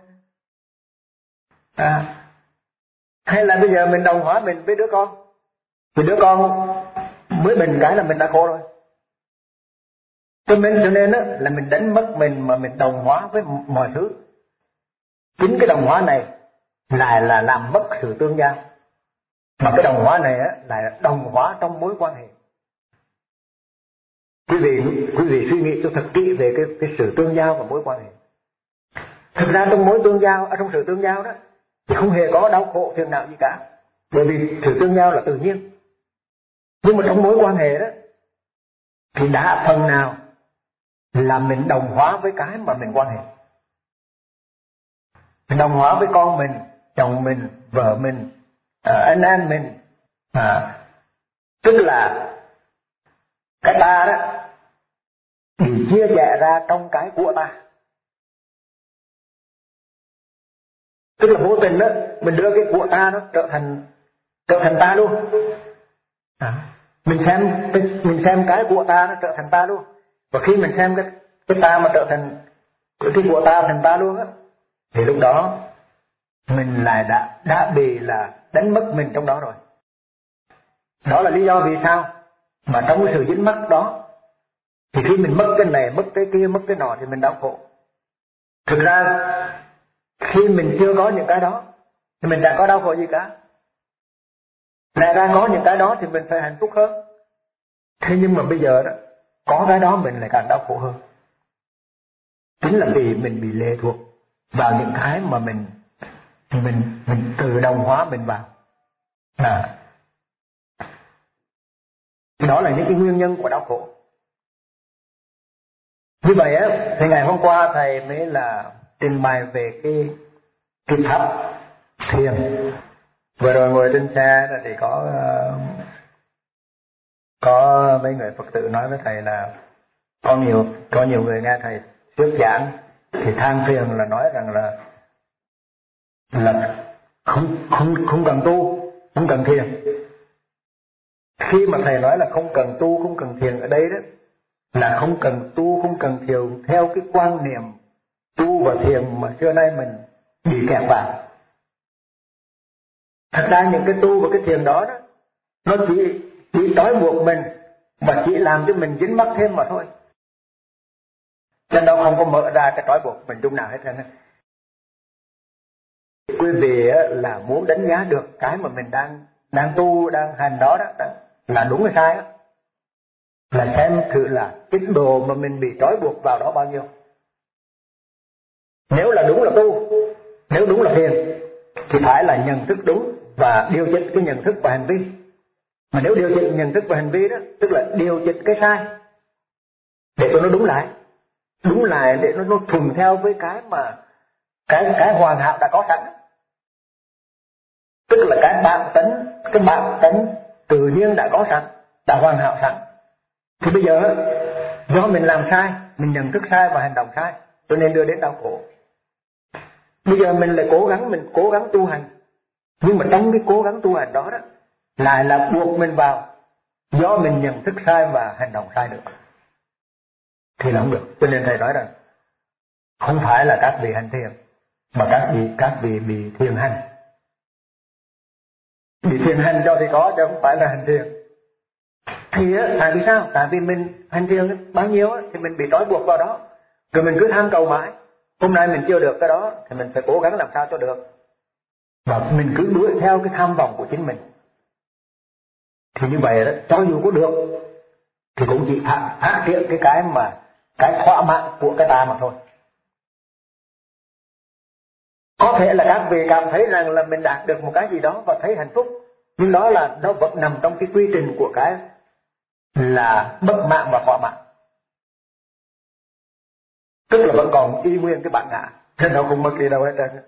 À, hay là bây giờ mình đồng hóa mình với đứa con, thì đứa con mới bình cái là mình đã khổ rồi. Cho nên cho nên á là mình đánh mất mình mà mình đồng hóa với mọi thứ. Chính cái đồng hóa này lại là làm mất sự tương giao. Mà cái đồng hóa này á là đồng hóa trong mối quan hệ. Quý vị quý vị suy nghĩ cho thật kỹ về cái cái sự tương giao và mối quan hệ. Thực ra trong mối tương giao, ở trong sự tương giao đó thì không hề có đau khổ phiền não gì cả, bởi vì sự tương giao là tự nhiên. Nhưng mà trong mối quan hệ đó thì đã phần nào là mình đồng hóa với cái mà mình quan hệ. Mình đồng hóa với con mình, chồng mình, vợ mình, à, anh em mình, à, tức là cái ta đó bị chia rẽ ra trong cái của ta. Tức là vô tình đó mình đưa cái của ta nó trở thành trở thành ta luôn. À, mình xem mình xem cái của ta nó trở thành ta luôn. Và khi mình xem cái cái ta mà trở thành cái của ta thành ta luôn á, thì lúc đó mình lại đã đã bị là đánh mất mình trong đó rồi. Đó là lý do vì sao mà trong cái sự dính mắc đó, thì khi mình mất cái này, mất cái kia, mất cái nọ thì mình đau khổ. Thực ra khi mình chưa có những cái đó thì mình chẳng có đau khổ gì cả. Lại ra có những cái đó thì mình phải hạnh phúc hơn. Thế nhưng mà bây giờ đó, có cái đó mình lại càng đau khổ hơn. Chính là vì mình bị lệ thuộc vào những cái mà mình mình mình tự đồng hóa mình vào. À, đó là những cái nguyên nhân của đau khổ. Như vậy á, thì ngày hôm qua thầy mới là trình bày về cái cái pháp thiền. Vừa rồi ngồi trên xe thì có có mấy người Phật tử nói với thầy là có nhiều có nhiều người nghe thầy thuyết giảng thì than phiền là nói rằng là là không không không cần tu, không cần thiền. Khi mà thầy nói là không cần tu, không cần thiền ở đây đó là không cần tu, không cần thiền theo cái quan niệm tu và thiền mà xưa nay mình bị kẹt vào. Thật ra những cái tu và cái thiền đó đó nó chỉ chỉ trói buộc mình và chỉ làm cho mình dính mắc thêm mà thôi. Nên đâu không có mở ra cái trói buộc mình chung nào hết trơn. Quý vị là muốn đánh giá được cái mà mình đang đang tu, đang hành đó đó là đúng hay sai á, là xem thử là cái đồ mà mình bị trói buộc vào đó bao nhiêu. Nếu là đúng là tu Nếu đúng là thiền thì phải là nhận thức đúng và điều chỉnh cái nhận thức và hành vi. Mà nếu điều chỉnh nhận thức và hành vi đó, tức là điều chỉnh cái sai để cho nó đúng lại, đúng lại để nó, nó thuần theo với cái mà cái cái hoàn hảo đã có sẵn, tức là cái bản tính cái bản tính tự nhiên đã có sẵn, đã hoàn hảo sẵn. Thì bây giờ do mình làm sai, mình nhận thức sai và hành động sai, cho nên đưa đến đau khổ. Bây giờ mình lại cố gắng mình cố gắng tu hành, nhưng mà trong cái cố gắng tu hành đó đó lại là buộc mình vào do mình nhận thức sai và hành động sai được, thì là không được. Cho nên thầy nói rằng không phải là các vị hành thiền, mà các vị các vị bị thiền hành. Bị thiền hành cho thì có, chứ không phải là hành thiền. Thì á, tại vì sao? Tại vì mình hành thiền bao nhiêu á, thì mình bị trói buộc vào đó, rồi mình cứ tham cầu mãi. Hôm nay mình chưa được cái đó thì mình phải cố gắng làm sao cho được, và mình cứ đuổi theo cái tham vọng của chính mình. Thì như vậy đó, cho dù có được thì cũng chỉ phát, phát triển cái cái mà cái thỏa mãn của cái ta mà thôi. Có thể là các vị cảm thấy rằng là mình đạt được một cái gì đó và thấy hạnh phúc, nhưng đó là nó vẫn nằm trong cái quy trình của cái là bất mãn và thỏa mãn, tức là vẫn còn y nguyên cái bản ngã, chứ nó không mất đi đâu hết trơn.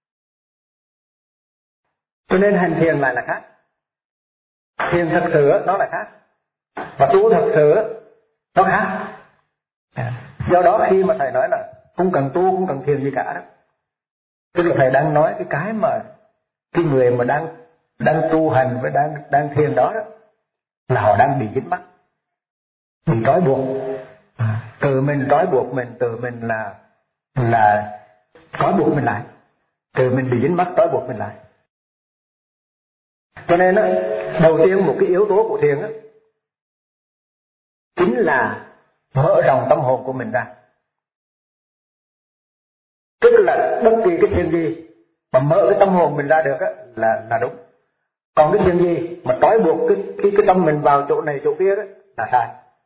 Cho nên hành thiền lại là khác, thiền thật sự nó là khác, và tu thật sự nó khác. Do đó khi mà thầy nói là không cần tu, không cần thiền gì cả đó, tức là thầy đang nói cái cái mà cái người mà đang đang tu hành với đang đang thiền đó đó là họ đang bị dính mắc, bị trói buộc, tự mình trói buộc mình, tự mình là là trói buộc mình lại, tự mình bị dính mắc trói buộc mình lại. Cho nên đó, đầu tiên một cái yếu tố của thiền đó chính là mở rộng tâm hồn của mình ra. Tức là bất kỳ cái thiền gì mà mở cái tâm hồn mình ra được á là là đúng. Còn cái thiền gì mà trói buộc cái cái cái tâm mình vào chỗ này chỗ kia đó là sai.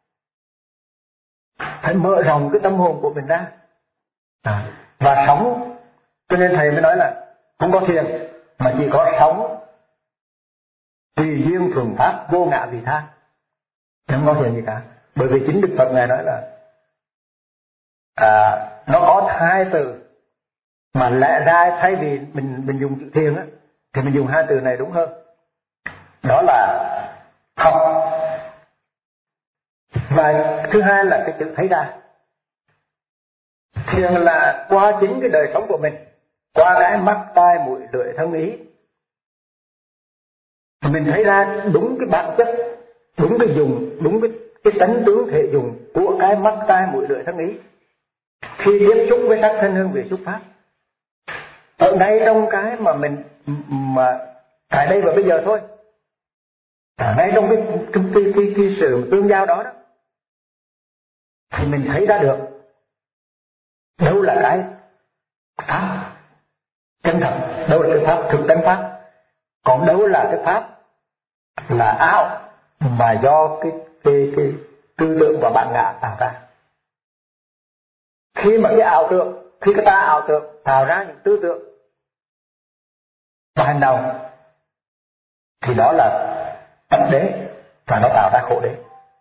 Phải mở rộng cái tâm hồn của mình ra à, và sống. Cho nên thầy mới nói là không có thiền mà chỉ có sống tùy duyên thường pháp vô ngã vị tha, không có thiền gì cả. Bởi vì chính Đức Phật ngài nói là à, nó có hai từ mà lẽ ra thay vì mình mình dùng chữ thiền á thì mình dùng hai từ này đúng hơn. Đó là học, và thứ hai là cái chữ thấy ra. Thiền là qua chính cái đời sống của mình, qua cái mắt tai mũi lưỡi thân ý, mình thấy ra đúng cái bản chất, đúng cái dùng, đúng cái cái tánh tướng thể dùng của cái mắt tai mũi lưỡi thân ý khi tiếp xúc với sắc thân hương vị xúc pháp. Ở ngay trong cái mà mình mà tại đây và bây giờ thôi, ở ngay trong cái cái, cái, cái, cái sự tương giao đó đó thì mình thấy ra được đâu là cái pháp chân thật, đâu là cái pháp thực tánh pháp, còn đâu là cái pháp là ảo mà do cái cái cái tư tưởng và bản ngã tạo ra. Khi mà cái ảo tưởng, khi cái ta ảo tưởng tạo ra những tư tưởng và hành động thì đó là tập đế và nó tạo ra khổ đế.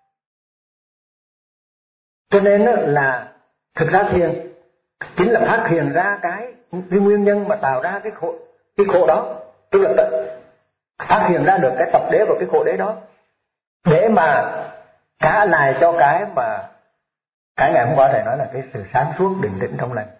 Cho nên là thực ra thiền chính là phát hiện ra cái, cái nguyên nhân mà tạo ra cái khổ, cái khổ đó, tức là phát hiện ra được cái tập đế và cái khổ đế đó để mà trả lại cho cái mà cái ngày hôm qua thầy nói là cái sự sáng suốt định tĩnh trong lành,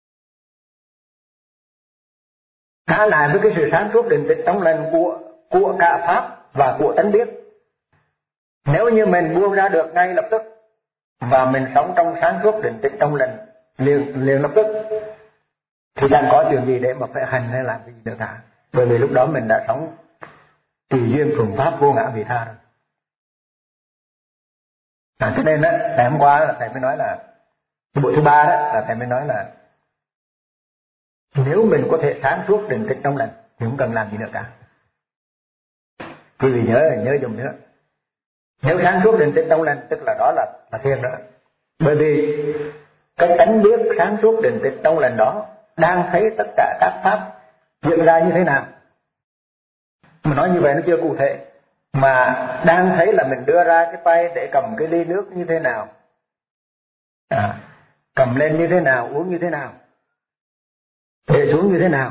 trả lại với cái sự sáng suốt định tĩnh trong lành của của cả pháp và của tánh biết. Nếu như mình buông ra được ngay lập tức và mình sống trong sáng suốt định tĩnh trong lành liền liền lập tức thì chẳng có chuyện gì để mà phải hành hay làm cái gì được cả, bởi vì lúc đó mình đã sống tùy duyên thuần pháp vô ngã vị tha rồi. À, cho nên đó, ngày hôm qua là thầy mới nói là cái buổi thứ ba đó là thầy mới nói là nếu mình có thể sáng suốt định tĩnh trong lành thì không cần làm gì nữa cả. Quý vị nhớ nhớ dùng nữa. Nếu sáng suốt định tĩnh trong lành tức là đó là là thiền nữa. Bởi vì cái tánh biết sáng suốt định tĩnh trong lành đó đang thấy tất cả các pháp diễn ra như thế nào. Mà nói như vậy nó chưa cụ thể, mà đang thấy là mình đưa ra cái tay để cầm cái ly nước như thế nào, à, cầm lên như thế nào, uống như thế nào, để xuống như thế nào,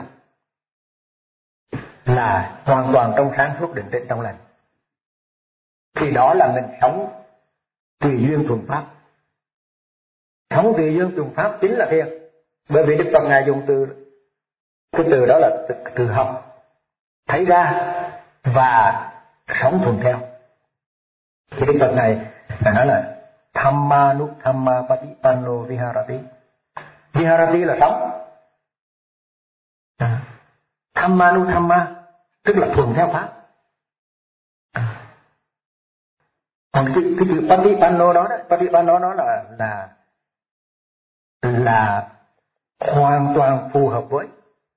là hoàn toàn trong sáng suốt định tĩnh trong lành. Thì đó là mình sống tùy duyên thuần pháp. Sống tùy duyên thuần pháp chính là thiền. Bởi vì Đức Phật Ngài dùng từ, cái từ đó là từ, từ học, thấy ra và sống thuần theo. Thì Đức Phật Ngài phải nói là Thamma nu Thamma Patipanno Viharati. Viharati là sống. À. Thamma nu Thamma tức là thuần theo pháp. À. Còn cái, cái chữ Patipanno đó, đó Patipanno đó là là là hoàn toàn phù hợp với,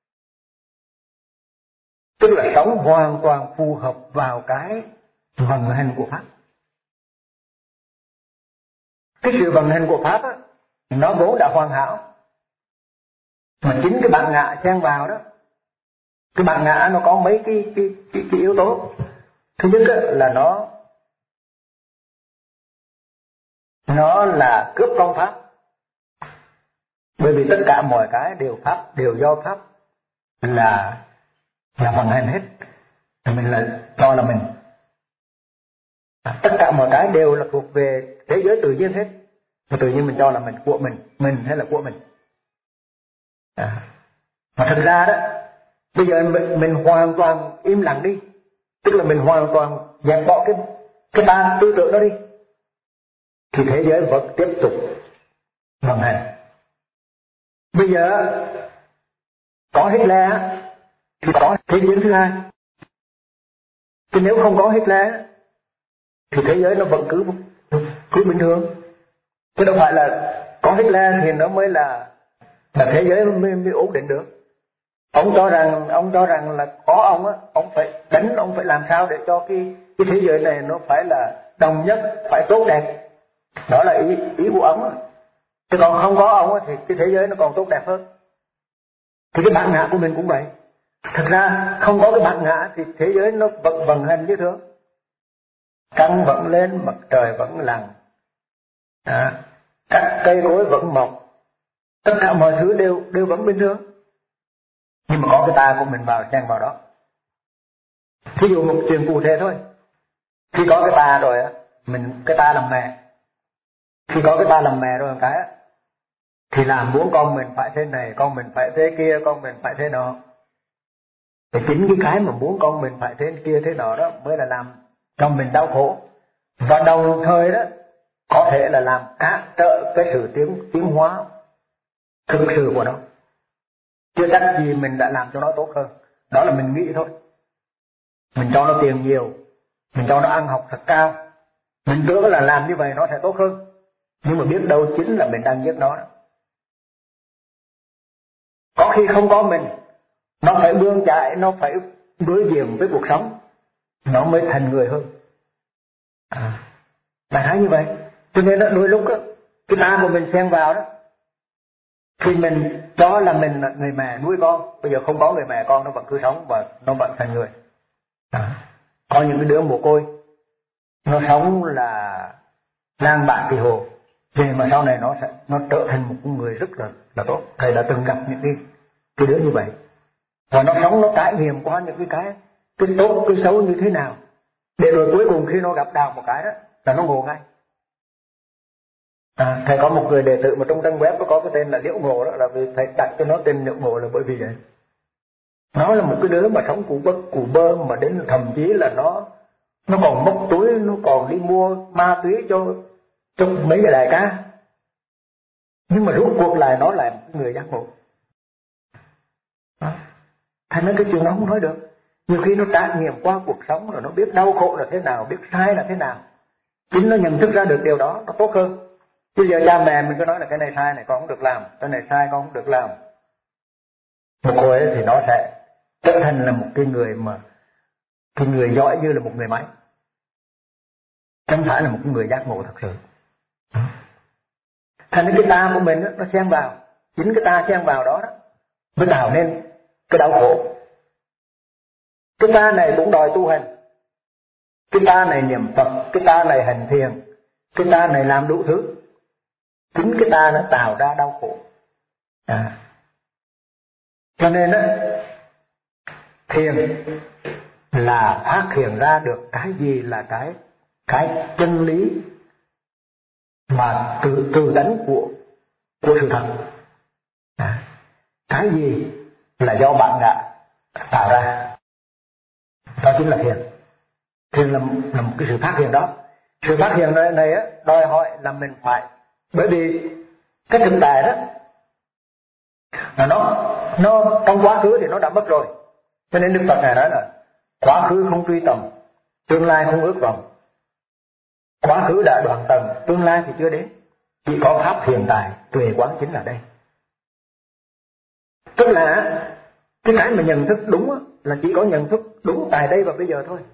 tức là sống hoàn toàn phù hợp vào cái vận hành của pháp. Cái sự vận hành của pháp á, nó vốn đã hoàn hảo, mà chính cái bản ngã xen vào đó. Cái bản ngã nó có mấy cái cái cái, cái yếu tố. Thứ nhất á, là nó nó là cướp công pháp. Bởi vì tất cả mọi cái đều pháp, đều do pháp là là vận hành hết. Mình là cho là mình. À, tất cả mọi cái đều là thuộc về thế giới tự nhiên hết. Mà tự nhiên mình cho là mình, của mình, mình hay là của mình. À, mà thật ra đó, bây giờ mình, mình hoàn toàn im lặng đi, tức là mình hoàn toàn dẹp bỏ cái cái ba tư tưởng đó đi, thì thế giới vẫn tiếp tục vận hành. Bây giờ có Hitler thì có thế giới thứ hai. Chứ nếu không có Hitler thì thế giới nó vẫn cứ cứ bình thường. Chứ đâu phải là có Hitler thì nó mới là là thế giới mới, mới ổn định được. Ông cho rằng ông cho rằng là có ông á, ông phải đánh, ông phải làm sao để cho cái cái thế giới này nó phải là đồng nhất, phải tốt đẹp. Đó là ý ý của ông á. Chứ còn không có ông á, thì cái thế giới nó còn tốt đẹp hơn. Thì cái bản ngã của mình cũng vậy. Thật ra không có cái bản ngã thì thế giới nó vẫn vận hành như thường. Trăng vẫn lên, mặt trời vẫn lặn, à, các cây cối vẫn mọc, tất cả mọi thứ đều đều vẫn bình thường. Nhưng mà có cái ta của mình vào xen vào đó. Ví dụ một chuyện cụ thể thôi. Khi có cái ta rồi á, mình cái ta làm mẹ. Khi có cái ta làm mẹ rồi một cái á, thì làm muốn con mình phải thế này, con mình phải thế kia, con mình phải thế nọ. Thì chính cái cái mà muốn con mình phải thế kia thế nọ đó mới là làm cho mình đau khổ. Và đồng thời đó có thể là làm cản trở cái sự tiến tiến hóa thực sự của nó. Chưa chắc gì mình đã làm cho nó tốt hơn. Đó là mình nghĩ thôi. Mình cho nó tiền nhiều, mình cho nó ăn học thật cao, mình tưởng là làm như vậy nó sẽ tốt hơn. Nhưng mà biết đâu chính là mình đang giết nó đó. Có khi không có mình, nó phải bươn chạy, nó phải đối diện với cuộc sống, nó mới thành người hơn. À, đại khái như vậy. Cho nên đó, đôi lúc đó, cái ta của mình xen vào đó, thì mình cho là mình là người mẹ nuôi con. Bây giờ không có người mẹ, con nó vẫn cứ sống và nó vẫn thành người. À, có những cái đứa mồ côi, nó sống là lang bạc kỳ hồ, về mà sau này nó sẽ nó trở thành một con người rất là là tốt. Thầy đã từng gặp những cái cái đứa như vậy, và nó sống, nó trải nghiệm qua những cái cái cái tốt cái xấu như thế nào, để rồi cuối cùng khi nó gặp đạo một cái đó là nó ngộ ngay. À, thầy có một người đệ tử mà trong trang web nó có cái tên là Liễu Ngộ đó, là vì thầy đặt cho nó tên Liễu Ngộ là bởi vì vậy. Nó là một cái đứa mà sống cụ bơ cụ bơ mà đến thậm chí là nó nó còn móc túi, nó còn đi mua ma túy cho cho mấy cái đại ca. Nhưng mà rốt cuộc lại nó là một người giác ngộ. Thành ra cái chuyện nó không nói được. Nhiều khi nó trải nghiệm qua cuộc sống rồi nó biết đau khổ là thế nào, biết sai là thế nào. Chính nó nhận thức ra được điều đó, nó tốt hơn. Bây giờ cha mẹ mình cứ nói là cái này sai này con không được làm, cái này sai con không được làm. Một hồi thì nó sẽ trở thành là một cái người mà cái người giỏi như là một người máy, không phải là một cái người giác ngộ thật sự. Thành ra cái ta của mình đó, nó xen vào, chính cái ta xen vào đó, đó mới tạo nên cái đau khổ. Cái ta này cũng đòi tu hành, cái ta này niệm Phật, cái ta này hành thiền, cái ta này làm đủ thứ. Chính cái ta nó tạo ra đau khổ. À. Cho nên á, thiền là phát hiện ra được cái gì là cái cái chân lý mà tự tự tánh của của sự thật. À. Cái gì là do bạn đã tạo ra, đó chính là thiền. Thiền là, là một cái sự phát hiện đó. Sự phát hiện này, này á, đòi hỏi là mình phải, bởi vì cái thực tại đó là nó nó trong quá khứ thì nó đã mất rồi, cho nên Đức Phật Ngài nói là quá khứ không truy tầm, tương lai không ước vọng. Quá khứ đã đoạn tầng, tương lai thì chưa đến, chỉ có pháp hiện tại tuệ quán chính là đây. Tức là cái cái mà nhận thức đúng á, là chỉ có nhận thức đúng tại đây và bây giờ thôi.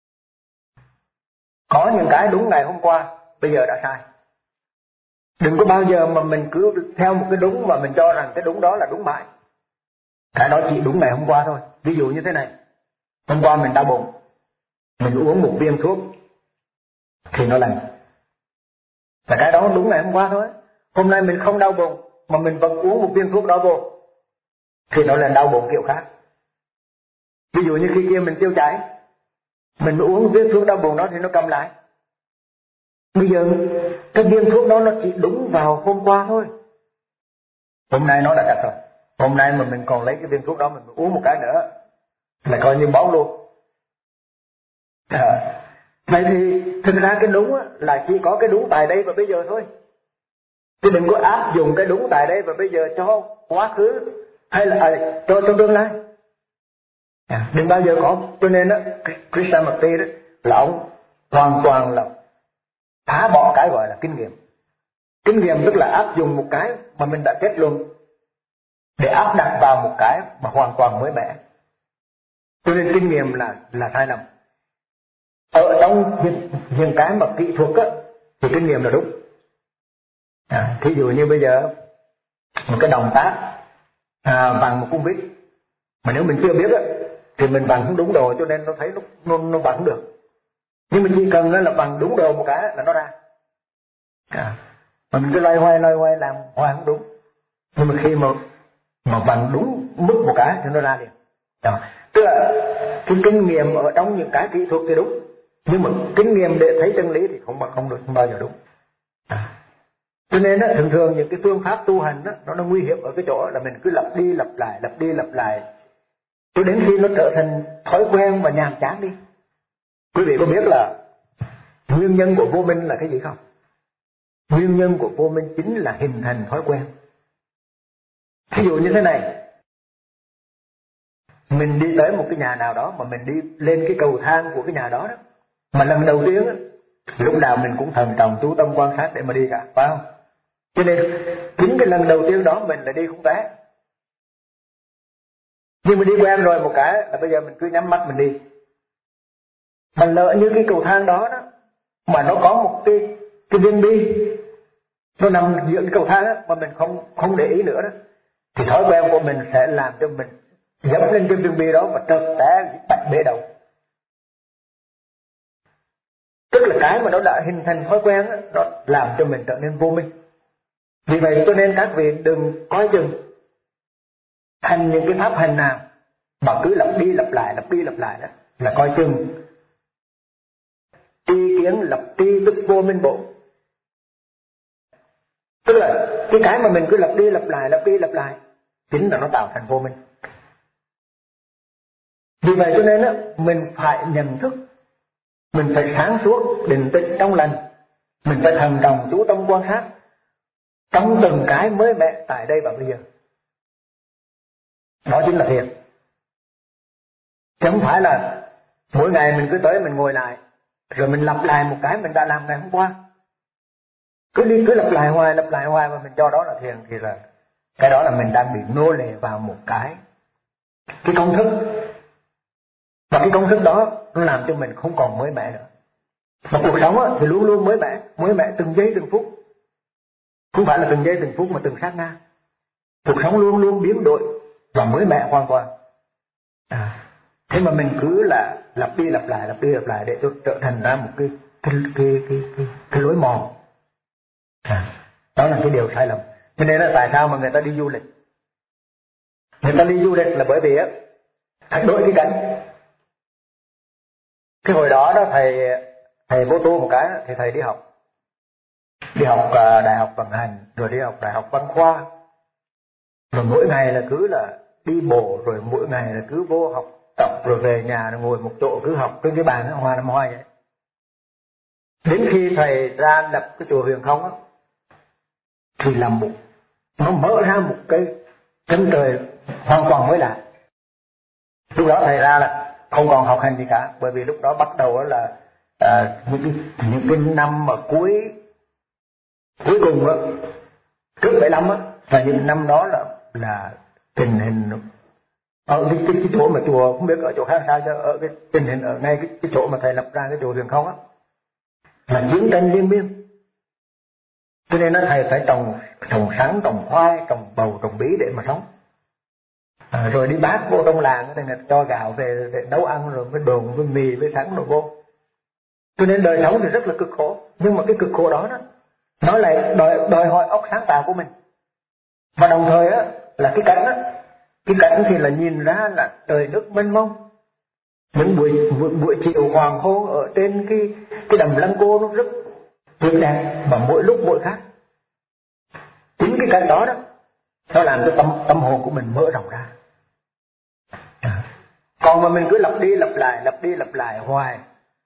Có những cái đúng ngày hôm qua, bây giờ đã sai. Đừng có bao giờ mà mình cứ theo một cái đúng mà mình cho rằng cái đúng đó là đúng mãi. Cái đó chỉ đúng ngày hôm qua thôi. Ví dụ như thế này, hôm qua mình đau bụng, mình uống một viên thuốc thì nó lành, và cái đó đúng ngày hôm qua thôi. Hôm nay mình không đau bụng mà mình vẫn uống một viên thuốc đó vô thì nó là đau bụng kiểu khác. Ví dụ như khi kia mình tiêu chảy, mình uống viên thuốc đau bụng đó thì nó cầm lại. Bây giờ cái viên thuốc đó nó chỉ đúng vào hôm qua thôi, hôm nay nó đã đặt rồi. Hôm nay mà mình còn lấy cái viên thuốc đó mình uống một cái nữa là coi như bóng luôn. À, vậy thì thực ra cái đúng là chỉ có cái đúng tại đây và bây giờ thôi. Chứ đừng có áp dụng cái đúng tại đây và bây giờ cho quá khứ hay là à, cho trong tương lai. À, đừng bao giờ có. Cho nên đó, Krishnamurti đó là ông hoàn toàn là phá bỏ cái gọi là kinh nghiệm. Kinh nghiệm tức là áp dụng một cái mà mình đã kết luận để áp đặt vào một cái mà hoàn toàn mới mẻ. Cho nên kinh nghiệm là là sai lầm. Ở trong những, những cái mà kỹ thuật á, thì kinh nghiệm là đúng. À, thí dụ như bây giờ một cái động tác à, vặn một cung vít, mà nếu mình chưa biết á, thì mình vặn không đúng đồ, cho nên nó thấy nó nó, nó vặn được. Nhưng mà chỉ cần là vặn đúng đồ một cái là nó ra. À, mà mình cứ loay hoay loay hoay làm hoài không đúng. Nhưng mà khi mà mà vặn đúng mức một cái thì nó ra liền. Đó. Tức là cái kinh nghiệm ở trong những cái kỹ thuật thì đúng, nhưng mà kinh nghiệm để thấy chân lý thì không không được, không bao giờ đúng. À. Cho nên á, thường thường những cái phương pháp tu hành đó, nó nó nguy hiểm ở cái chỗ là mình cứ lặp đi lặp lại, lặp đi lặp lại, cho đến khi nó trở thành thói quen và nhàm chán đi. Quý vị có biết là nguyên nhân của vô minh là cái gì không? Nguyên nhân của vô minh chính là hình thành thói quen. Ví dụ như thế này, mình đi tới một cái nhà nào đó mà mình đi lên cái cầu thang của cái nhà đó đó, mà lần đầu tiên á, lúc nào mình cũng thần trọng chú tâm quan sát để mà đi cả, phải không? Cho nên chính cái lần đầu tiên đó mình là đi không té. Nhưng mà đi quen rồi một cái là bây giờ mình cứ nhắm mắt mình đi. Mà lỡ như cái cầu thang đó đó mà nó có một cái cái viên bi nó nằm giữa cái cầu thang đó, mà mình không không để ý nữa đó, thì thói quen của mình sẽ làm cho mình dẫm lên cái viên bi đó và trượt té bạch bể đầu. Tức là cái mà nó đã hình thành thói quen đó, nó làm cho mình trở nên vô minh. Vì vậy cho nên các vị đừng coi chừng hành những cái pháp hành nào mà cứ lặp đi lặp lại, lặp đi lặp lại đó, là coi chừng tri kiến lập tri tức vô minh bổn. Tức là cái cái mà mình cứ lặp đi lặp lại, lặp đi lặp lại chính là nó tạo thành vô minh. Vì vậy cho nên á, mình phải nhận thức, mình phải sáng suốt, định tĩnh trong lành, mình phải thần trọng chú tâm quan sát trong từng cái mới mẻ tại đây và bây giờ. Đó chính là thiền. Chứ không phải là mỗi ngày mình cứ tới mình ngồi lại rồi mình lặp lại một cái mình đã làm ngày hôm qua. Cứ đi cứ lặp lại hoài, lặp lại hoài mà mình cho đó là thiền, thì là cái đó là mình đang bị nô lệ vào một cái cái công thức. Và cái công thức đó nó làm cho mình không còn mới mẻ nữa. Mà cuộc sống á, thì luôn luôn mới mẻ, mới mẻ từng giây từng phút. Không phải là từng giây từng phút mà từng sát na. Cuộc sống luôn luôn biến đổi, và mới mẻ hoàn toàn. À, thế mà mình cứ là lặp đi lặp lại, lặp đi lặp lại để cho trở thành ra một cái cái cái cái cái, cái lối mòn. À, đó là cái điều sai lầm. Cho nên là tại sao mà người ta đi du lịch? Người ta đi du lịch là bởi vì á, thay đổi cái cảnh. Cái hồi đó đó thầy thầy vô tu một cái thì thầy đi học, đi học uh, đại học vận hành, rồi đi học đại học văn khoa, rồi mỗi ngày là cứ là đi bộ, rồi mỗi ngày là cứ vô học tập, rồi về nhà rồi ngồi một chỗ cứ học trên cái bàn hoa năm hoa vậy. Đến khi thầy ra lập cái chùa Huyền Không á, thì làm một nó mở ra một cái chân trời hoàn toàn mới lạ. Lúc đó thầy ra là không còn học hành gì cả, bởi vì lúc đó bắt đầu là à, những cái những cái năm mà cuối cuối cùng á, trước bảy mươi lăm á, và những năm đó là là tình hình ở cái, cái, cái chỗ mà chùa không biết ở chỗ khác sao, chứ ở cái tình hình ở ngay cái, cái chỗ mà thầy lập ra cái chùa Huyền Không á là chiến tranh liên miên. Cho nên nó thầy phải trồng trồng sắn, trồng khoai, trồng bầu, trồng bí để mà sống. À, rồi đi bác vô trong làng thì người cho gạo về để nấu ăn, rồi với đường, với mì, với sắn rồi vô. Cho nên đời sống thì rất là cực khổ. Nhưng mà cái cực khổ đó, đó nó lại đòi, đòi hỏi óc sáng tạo của mình. Và đồng thời á, là cái cảnh á, cái cảnh thì là nhìn ra là trời nước mênh mông. Những buổi, buổi, buổi chiều hoàng hôn ở trên cái, cái đầm Lăng Cô nó rất tuyệt đẹp, mà mỗi lúc mỗi khác. Chính cái cảnh đó đó nó làm cho tâm, tâm hồn của mình mở rộng ra. À. Còn mà mình cứ lặp đi lặp lại, lặp đi lặp lại hoài.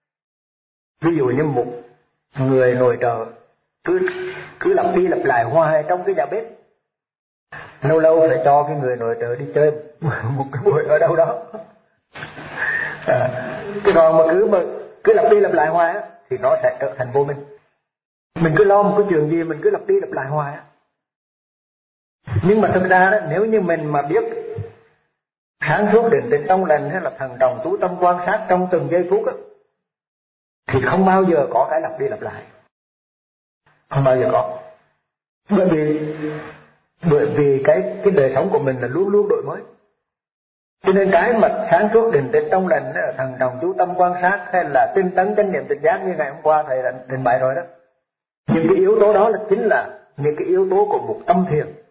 Ví dụ như một người nội trợ cứ cứ lặp đi lặp lại hoài trong cái nhà bếp, lâu lâu phải cho cái người nội trợ đi chơi một cái buổi ở đâu đó. À, cái còn mà cứ mà cứ lặp đi lặp lại hoài á, thì nó sẽ trở thành vô minh. Mình cứ lo một cái chuyện gì mình cứ lặp đi lặp lại hoài á. Nhưng mà thực ra đó, nếu như mình mà biết sáng suốt định tĩnh trong lành, hay là thần trọng chú tâm quan sát trong từng giây phút á, thì không bao giờ có cái lặp đi lặp lại, không bao giờ có. Bởi vì bởi vì cái cái đời sống của mình là luôn luôn đổi mới. Cho nên cái mà sáng suốt định tĩnh trong lành, hay là thần trọng chú tâm quan sát, hay là tinh tấn chánh niệm tỉnh giác như ngày hôm qua thầy đã trình bày rồi đó, những cái yếu tố đó là chính là những cái yếu tố của một tâm thiền.